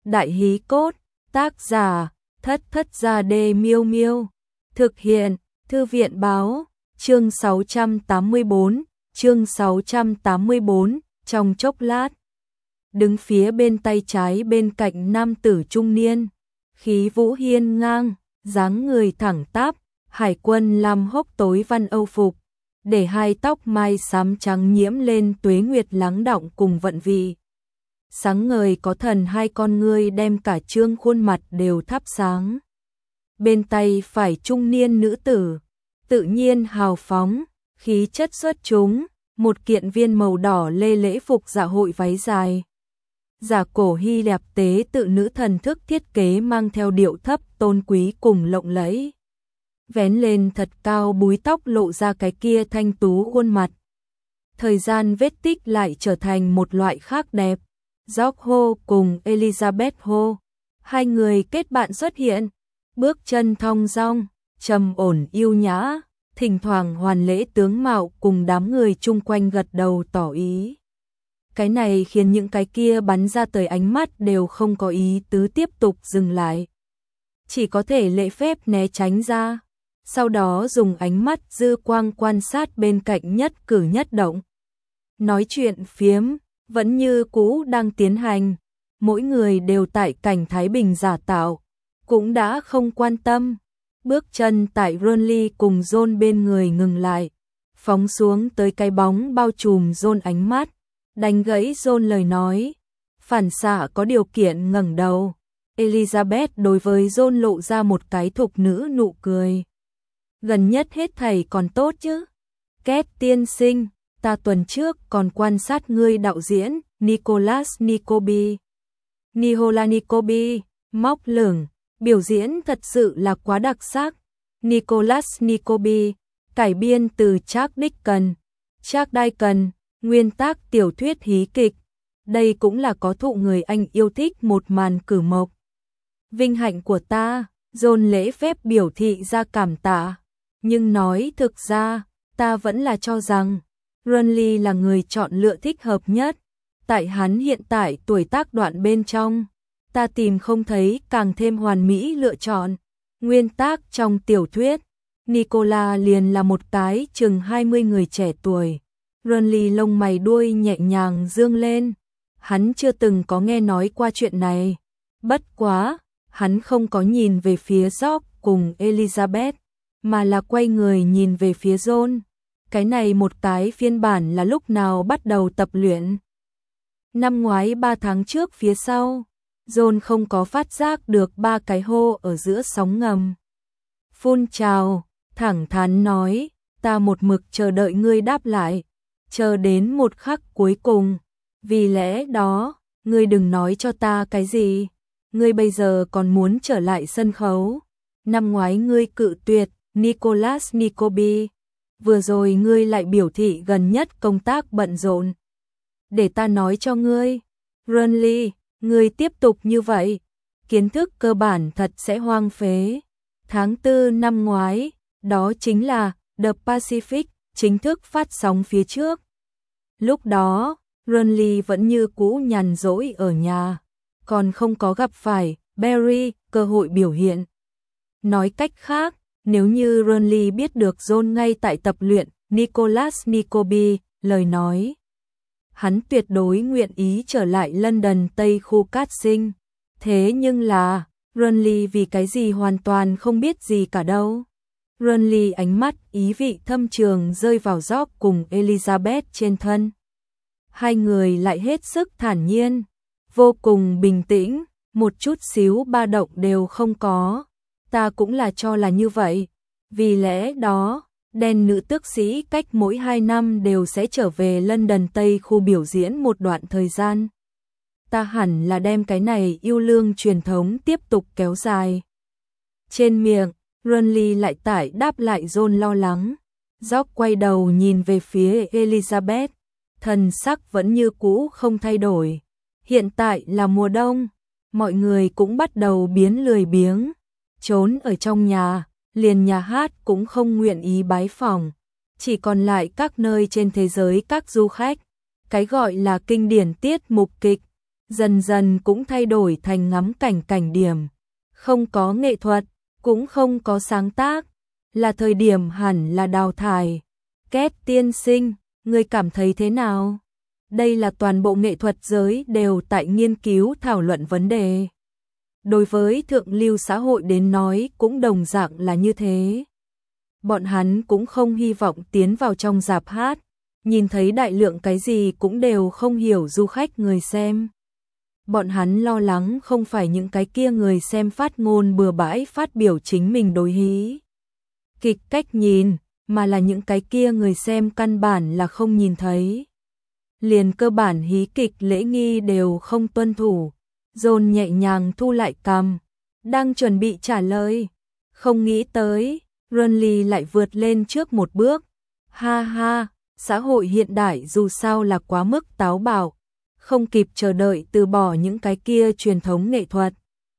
Đại hí cốt, tác giả, Thất Thất Gia Đê Miêu Miêu. Thực hiện, Thư viện báo, chương 684, trong chốc lát. Đứng phía bên tay trái bên cạnh nam tử trung niên, khí vũ hiên ngang, dáng người thẳng tắp, hải quân lam hốc tối văn âu phục, để hai tóc mai xám trắng nhiễm lên tuế nguyệt lắng đọng cùng vận vị. Sáng ngời có thần hai con ngươi đem cả trương khuôn mặt đều thắp sáng. Bên tay phải trung niên nữ tử, tự nhiên hào phóng, khí chất xuất chúng, một kiện viên màu đỏ lê lễ phục dạ hội váy dài. Giả cổ Hy Lạp tế tự nữ thần thức thiết kế mang theo điệu thấp tôn quý cùng lộng lẫy. Vén lên thật cao búi tóc lộ ra cái kia thanh tú khuôn mặt. Thời gian vết tích lại trở thành một loại khác đẹp. George Ho cùng Elizabeth Ho, hai người kết bạn xuất hiện, bước chân thong dong, trầm ổn yêu nhã, thỉnh thoảng hoàn lễ tướng mạo cùng đám người chung quanh gật đầu tỏ ý. Cái này khiến những cái kia bắn ra tới ánh mắt đều không có ý tứ tiếp tục dừng lại. Chỉ có thể lễ phép né tránh ra, sau đó dùng ánh mắt dư quang quan sát bên cạnh nhất cử nhất động. Nói chuyện phiếm vẫn như cũ đang tiến hành, mỗi người đều tại cảnh thái bình giả tạo, cũng đã không quan tâm. Bước chân tại Ronly cùng John bên người ngừng lại, phóng xuống tới cái bóng bao trùm John ánh mắt, đánh gãy John lời nói. Phản xạ có điều kiện ngẩng đầu, Elizabeth đối với John lộ ra một cái thục nữ nụ cười. Gần nhất hết thảy còn tốt chứ? Két tiên sinh, ta tuần trước còn quan sát ngươi đạo diễn, Nicolas Nicobi, móc lửng, biểu diễn thật sự là quá đặc sắc. Nicolas Nicobi, cải biên từ Charles Dickens, nguyên tác tiểu thuyết hí kịch. Đây cũng là có thụ người Anh yêu thích một màn cử mộc. Vinh hạnh của ta, John lễ phép biểu thị ra cảm tạ. Nhưng nói thực ra, ta vẫn là cho rằng Ronly là người chọn lựa thích hợp nhất. Tại hắn hiện tại tuổi tác đoạn bên trong, ta tìm không thấy càng thêm hoàn mỹ lựa chọn. Nguyên tác trong tiểu thuyết, Nicola liền là một cái chừng 20 người trẻ tuổi. Ronly lông mày đuôi nhẹ nhàng dương lên. Hắn chưa từng có nghe nói qua chuyện này. Bất quá, hắn không có nhìn về phía George cùng Elizabeth, mà là quay người nhìn về phía John. Cái này một cái phiên bản là lúc nào bắt đầu tập luyện. Năm ngoái 3 tháng trước phía sau, John không có phát giác được 3 cái hô ở giữa sóng ngầm. Phun trào, thẳng thắn nói, ta một mực chờ đợi ngươi đáp lại, chờ đến một khắc cuối cùng. Vì lẽ đó, ngươi đừng nói cho ta cái gì, ngươi bây giờ còn muốn trở lại sân khấu. Năm ngoái ngươi cự tuyệt, Nicolas Nicobi. Vừa rồi ngươi lại biểu thị gần nhất công tác bận rộn. Để ta nói cho ngươi, Ronly, ngươi tiếp tục như vậy, kiến thức cơ bản thật sẽ hoang phế. Tháng 4 năm ngoái, đó chính là The Pacific chính thức phát sóng phía trước. Lúc đó, Ronly vẫn như cũ nhàn rỗi ở nhà, còn không có gặp phải Barry cơ hội biểu hiện. Nói cách khác, nếu như Ronly biết được John ngay tại tập luyện Nicolas Nicobi, lời nói, hắn tuyệt đối nguyện ý trở lại London Tây khu cát sinh. Thế nhưng là, Ronly vì cái gì hoàn toàn không biết gì cả đâu. Ronly ánh mắt ý vị thâm trường rơi vào George cùng Elizabeth trên thân. Hai người lại hết sức thản nhiên, vô cùng bình tĩnh, một chút xíu ba động đều không có. Ta cũng là cho là như vậy. Vì lẽ đó, đen nữ tước sĩ cách mỗi 2 năm đều sẽ trở về London Tây khu biểu diễn một đoạn thời gian. Ta hẳn là đem cái này yêu lương truyền thống tiếp tục kéo dài. Trên miệng, Ronly lại tải đáp lại John lo lắng. George quay đầu nhìn về phía Elizabeth, thần sắc vẫn như cũ không thay đổi. Hiện tại là mùa đông, mọi người cũng bắt đầu biến lười biếng, trốn ở trong nhà, liền nhà hát cũng không nguyện ý bái phỏng, chỉ còn lại các nơi trên thế giới các du khách. Cái gọi là kinh điển tiết mục kịch, dần dần cũng thay đổi thành ngắm cảnh cảnh điểm. Không có nghệ thuật, cũng không có sáng tác, là thời điểm hẳn là đào thải. Két tiên sinh, ngươi cảm thấy thế nào? Đây là toàn bộ nghệ thuật giới đều tại nghiên cứu thảo luận vấn đề. Đối với thượng lưu xã hội đến nói cũng đồng dạng là như thế. Bọn hắn cũng không hy vọng tiến vào trong rạp hát, nhìn thấy đại lượng cái gì cũng đều không hiểu du khách người xem. Bọn hắn lo lắng không phải những cái kia người xem phát ngôn bừa bãi phát biểu chính mình đối hí kịch cách nhìn, mà là những cái kia người xem căn bản là không nhìn thấy. Liền cơ bản hí kịch lễ nghi đều không tuân thủ. John nhẹ nhàng thu lại cằm, đang chuẩn bị trả lời, không nghĩ tới, Runley lại vượt lên trước một bước. Ha ha, xã hội hiện đại dù sao là quá mức táo bạo, không kịp chờ đợi từ bỏ những cái kia truyền thống nghệ thuật.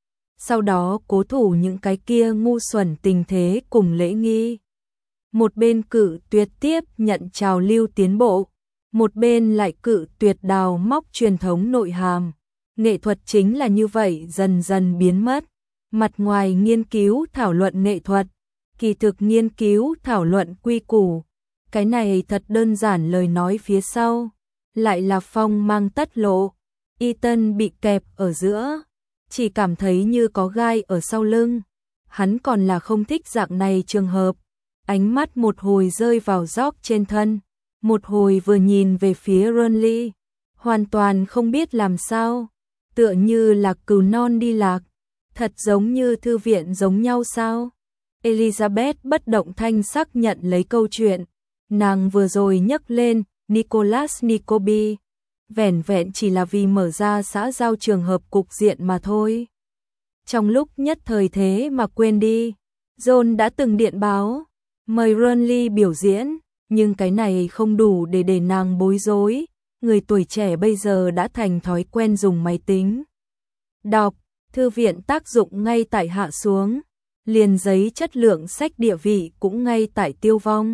Sau đó cố thủ những cái kia ngu xuẩn tình thế cùng lễ nghi. Một bên cự tuyệt tiếp nhận trào lưu tiến bộ, một bên lại cự tuyệt đào móc truyền thống nội hàm. Nghệ thuật chính là như vậy dần dần biến mất. Mặt ngoài nghiên cứu thảo luận nghệ thuật, kỳ thực nghiên cứu thảo luận quy củ. Cái này thật đơn giản, lời nói phía sau lại là phong mang tất lộ. Ethan bị kẹp ở giữa, chỉ cảm thấy như có gai ở sau lưng. Hắn còn là không thích dạng này trường hợp. Ánh mắt một hồi rơi vào George trên thân, một hồi vừa nhìn về phía Runley, hoàn toàn không biết làm sao, tựa như là cừu non đi lạc, thật giống như thư viện giống nhau sao? Elizabeth bất động thanh sắc nhận lấy câu chuyện, nàng vừa rồi nhắc lên Nicholas Nickleby, vẻn vẹn chỉ là vì mở ra xã giao trường hợp cục diện mà thôi. Trong lúc nhất thời thế mà quên đi, John đã từng điện báo mời Runley biểu diễn, nhưng cái này không đủ để nàng bối rối. Người tuổi trẻ bây giờ đã thành thói quen dùng máy tính đọc, thư viện tác dụng ngay tại hạ xuống, liền giấy chất lượng sách địa vị cũng ngay tại tiêu vong.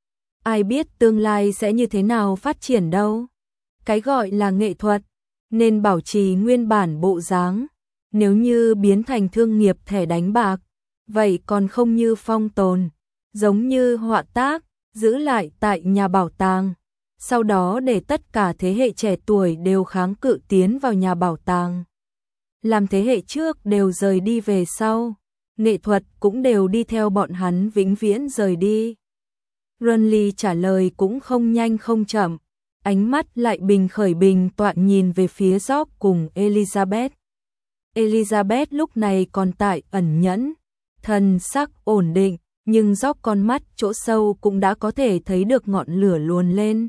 Ai biết tương lai sẽ như thế nào phát triển đâu. Cái gọi là nghệ thuật nên bảo trì nguyên bản bộ dáng, nếu như biến thành thương nghiệp thẻ đánh bạc, vậy còn không như phong tồn, giống như họa tác, giữ lại tại nhà bảo tàng, sau đó để tất cả thế hệ trẻ tuổi đều kháng cự tiến vào nhà bảo tàng. Làm thế hệ trước đều rời đi về sau, nghệ thuật cũng đều đi theo bọn hắn vĩnh viễn rời đi. Runley trả lời cũng không nhanh không chậm, ánh mắt lại bình khởi bình toạn nhìn về phía George cùng Elizabeth. Elizabeth lúc này còn tại ẩn nhẫn, thần sắc ổn định, nhưng George con mắt chỗ sâu cũng đã có thể thấy được ngọn lửa luồn lên.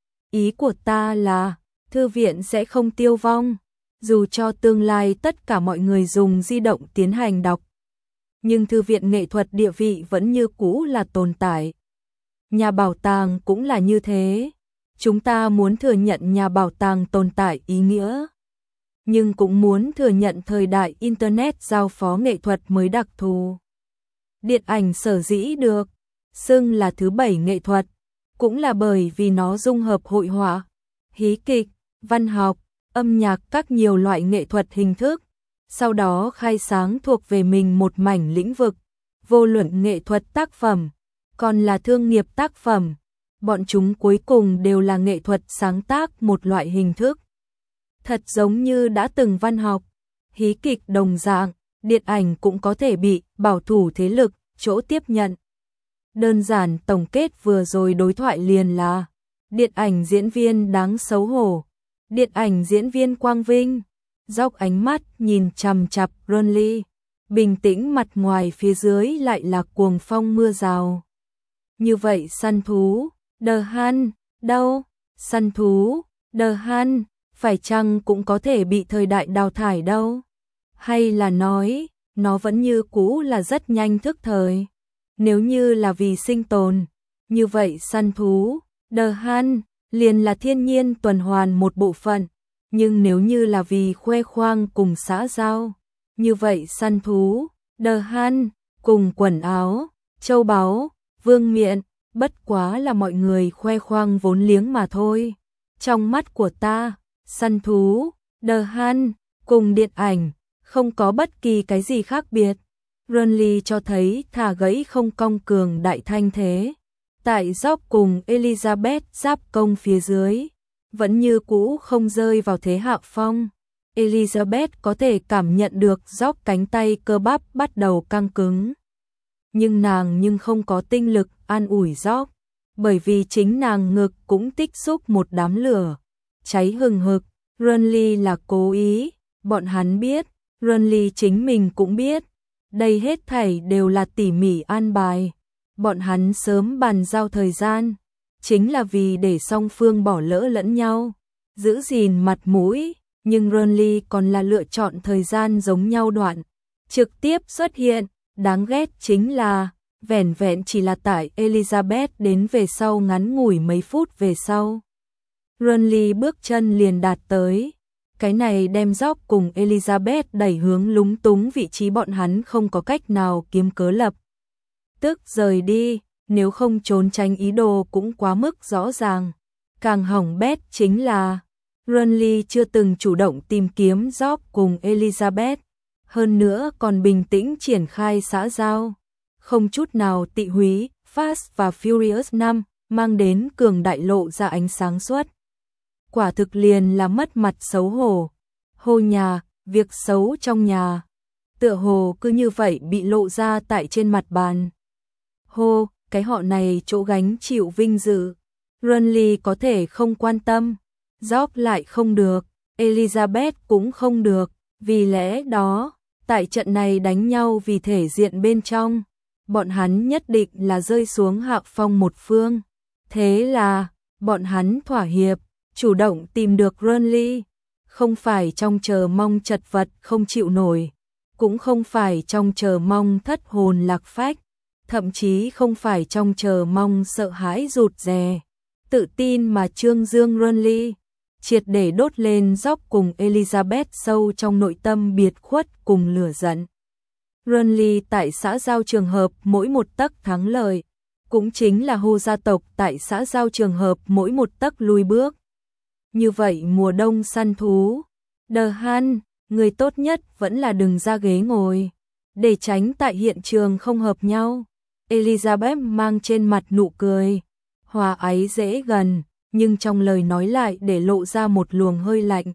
Ý của ta là, thư viện sẽ không tiêu vong, dù cho tương lai tất cả mọi người dùng di động tiến hành đọc. Nhưng thư viện nghệ thuật địa vị vẫn như cũ là tồn tại. Nhà bảo tàng cũng là như thế. Chúng ta muốn thừa nhận nhà bảo tàng tồn tại ý nghĩa, nhưng cũng muốn thừa nhận thời đại Internet giao phó nghệ thuật mới đặc thù. Điện ảnh sở dĩ được xưng là thứ bảy nghệ thuật, cũng là bởi vì nó dung hợp hội họa, hí kịch, văn học, âm nhạc các nhiều loại nghệ thuật hình thức, sau đó khai sáng thuộc về mình một mảnh lĩnh vực. Vô luận nghệ thuật tác phẩm, còn là thương nghiệp tác phẩm, bọn chúng cuối cùng đều là nghệ thuật sáng tác một loại hình thức. Thật giống như đã từng văn học, hí kịch đồng dạng, điện ảnh cũng có thể bị bảo thủ thế lực chỗ tiếp nhận. Đơn giản tổng kết vừa rồi đối thoại liền là điện ảnh diễn viên đáng xấu hổ, điện ảnh diễn viên quang vinh. Dốc ánh mắt nhìn chằm chằm Runley, bình tĩnh mặt ngoài phía dưới lại là cuồng phong mưa rào. Như vậy săn thú, The Hunt, đâu? Săn thú, The Hunt, phải chăng cũng có thể bị thời đại đào thải đâu? Hay là nói, nó vẫn như cũ là rất nhanh thức thời? Nếu như là vì sinh tồn, như vậy săn thú, The Hunt, liền là thiên nhiên tuần hoàn một bộ phận. Nhưng nếu như là vì khoe khoang cùng xã giao, như vậy săn thú, The Hunt, cùng quần áo, châu báu, vương miện, bất quá là mọi người khoe khoang vốn liếng mà thôi. Trong mắt của ta, săn thú, The Hun, cùng điện ảnh, không có bất kỳ cái gì khác biệt. Renly cho thấy thả gãy không cong cường đại thanh thế. Tại Job cùng Elizabeth giáp công phía dưới, vẫn như cũ không rơi vào thế hạ phong. Elizabeth có thể cảm nhận được Job cánh tay cơ bắp bắt đầu căng cứng. Nhưng nàng không có tinh lực an ủi Job, bởi vì chính nàng ngực cũng tích xúc một đám lửa cháy hừng hực. Renly là cố ý, bọn hắn biết, Renly chính mình cũng biết, đây hết thảy đều là tỉ mỉ an bài. Bọn hắn sớm bàn giao thời gian, chính là vì để song phương bỏ lỡ lẫn nhau, giữ gìn mặt mũi, nhưng Renly còn là lựa chọn thời gian giống nhau đoạn, trực tiếp xuất hiện. Đáng ghét chính là, vẻn vẹn chỉ là tại Elizabeth đến về sau ngắn ngủi mấy phút về sau. Renly bước chân liền đạt tới, cái này đem Job cùng Elizabeth đẩy hướng lúng túng vị trí bọn hắn không có cách nào kiếm cớ lập tức rời đi, nếu không trốn tránh ý đồ cũng quá mức rõ ràng. Càng hỏng bét chính là, Renly chưa từng chủ động tìm kiếm Job cùng Elizabeth, hơn nữa còn bình tĩnh triển khai xã giao, không chút nào tị húy. Fast và Furious 5 mang đến cường đại lộ ra ánh sáng suốt. Quả thực liền là mất mặt xấu hổ. Hô nhà, việc xấu trong nhà, tựa hồ cứ như vậy bị lộ ra tại trên mặt bàn. Hô, cái họ này chỗ gánh chịu vinh dự. Renly có thể không quan tâm, Job lại không được, Elizabeth cũng không được, vì lẽ đó, tại trận này đánh nhau vì thể diện bên trong, bọn hắn nhất định là rơi xuống hạ phong một phương. Thế là, bọn hắn thỏa hiệp, chủ động tìm được Renly, không phải trong chờ mong chật vật không chịu nổi, cũng không phải trong chờ mong thất hồn lạc phách, thậm chí không phải trong chờ mong sợ hãi rụt rè, tự tin mà trương dương Renly, triệt để đốt lên Job cùng Elizabeth sâu trong nội tâm biệt khuất cùng lửa giận. Renly tại xã giao trường hợp mỗi một tấc thắng lợi, cũng chính là Hồ gia tộc tại xã giao trường hợp mỗi một tấc lùi bước. Như vậy mùa đông săn thú, The Hun, người tốt nhất vẫn là đừng ra ghế ngồi, để tránh tại hiện trường không hợp nhau. Elizabeth mang trên mặt nụ cười, hòa ái dễ gần, nhưng trong lời nói lại để lộ ra một luồng hơi lạnh,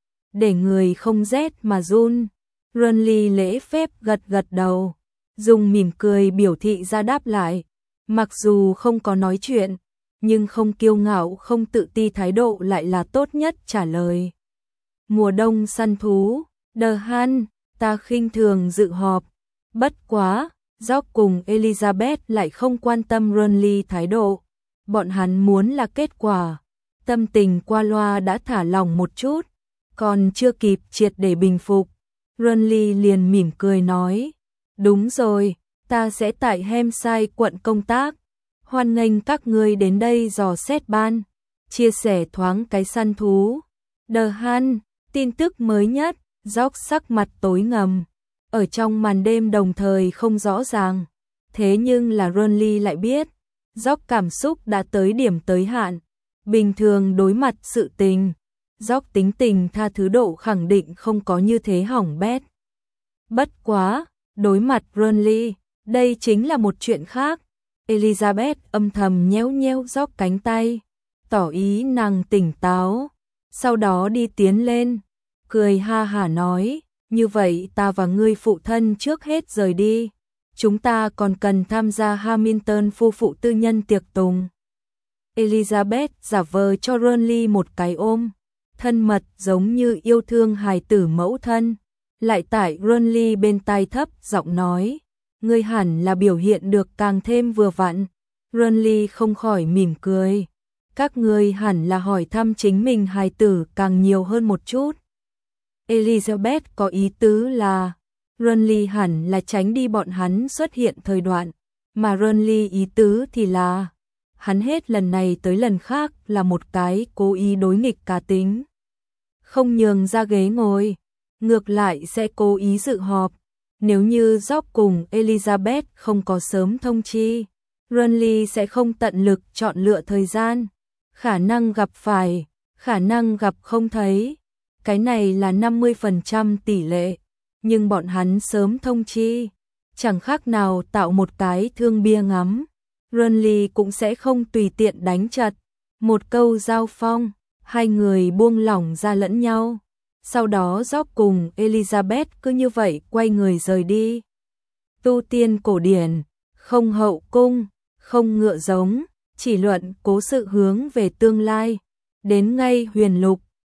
để người không rét mà run. Renly lễ phép gật gật đầu, dùng mỉm cười biểu thị ra đáp lại, mặc dù không có nói chuyện, nhưng không kiêu ngạo không tự ti thái độ lại là tốt nhất trả lời. Mùa đông săn thú, The Hun, ta khinh thường dự họp, bất quá, Job cùng Elizabeth lại không quan tâm Renly thái độ, bọn hắn muốn là kết quả. Tâm tình qua loa đã thả lỏng một chút, còn chưa kịp triệt để bình phục, Renly liền mỉm cười nói, đúng rồi, ta sẽ tại Hampshire quận công tác, hoan nghênh các ngươi đến đây dò xét ban, chia sẻ thoáng cái săn thú. The Hun, tin tức mới nhất, Job sắc mặt tối ngầm, ở trong màn đêm đồng thời không rõ ràng, thế nhưng là Renly lại biết, Job cảm xúc đã tới điểm tới hạn, bình thường đối mặt sự tình, Job tính tình tha thứ độ khẳng định không có như thế hỏng bét. Bất quá, đối mặt Renly, đây chính là một chuyện khác. Elizabeth âm thầm nhéo nhéo Job cánh tay, tỏ ý nàng tỉnh táo, sau đó đi tiến lên, cười ha hả nói, như vậy ta và ngươi phụ thân trước hết rời đi, chúng ta còn cần tham gia Hamilton phu phụ tư nhân tiệc tùng. Elizabeth giả vờ cho Renly một cái ôm, thân mật giống như yêu thương hài tử mẫu thân, lại tại Renly bên tai thấp giọng nói, ngươi hẳn là biểu hiện được càng thêm vừa vặn. Renly không khỏi mỉm cười, các ngươi hẳn là hỏi thăm chính mình hài tử càng nhiều hơn một chút. Elizabeth có ý tứ là, Renly hẳn là tránh đi bọn hắn xuất hiện thời đoạn, mà Renly ý tứ thì là, hắn hết lần này tới lần khác là một cái cố ý đối nghịch cá tính. Không nhường ra ghế ngồi, ngược lại sẽ cố ý dự họp. Nếu như Job cùng Elizabeth không có sớm thông chi, Renly sẽ không tận lực chọn lựa thời gian, khả năng gặp phải, khả năng gặp không thấy. Cái này là 50% tỷ lệ, nhưng bọn hắn sớm thông chi, chẳng khác nào tạo một cái thương bia ngắm. Renly cũng sẽ không tùy tiện đánh chặt. Một câu giao phong, hai người buông lỏng ra lẫn nhau. Sau đó Job cùng Elizabeth cứ như vậy quay người rời đi. Tu tiên cổ điển, không hậu cung, không ngựa giống, chỉ luận cố sự hướng về tương lai. Đến ngay huyền lục,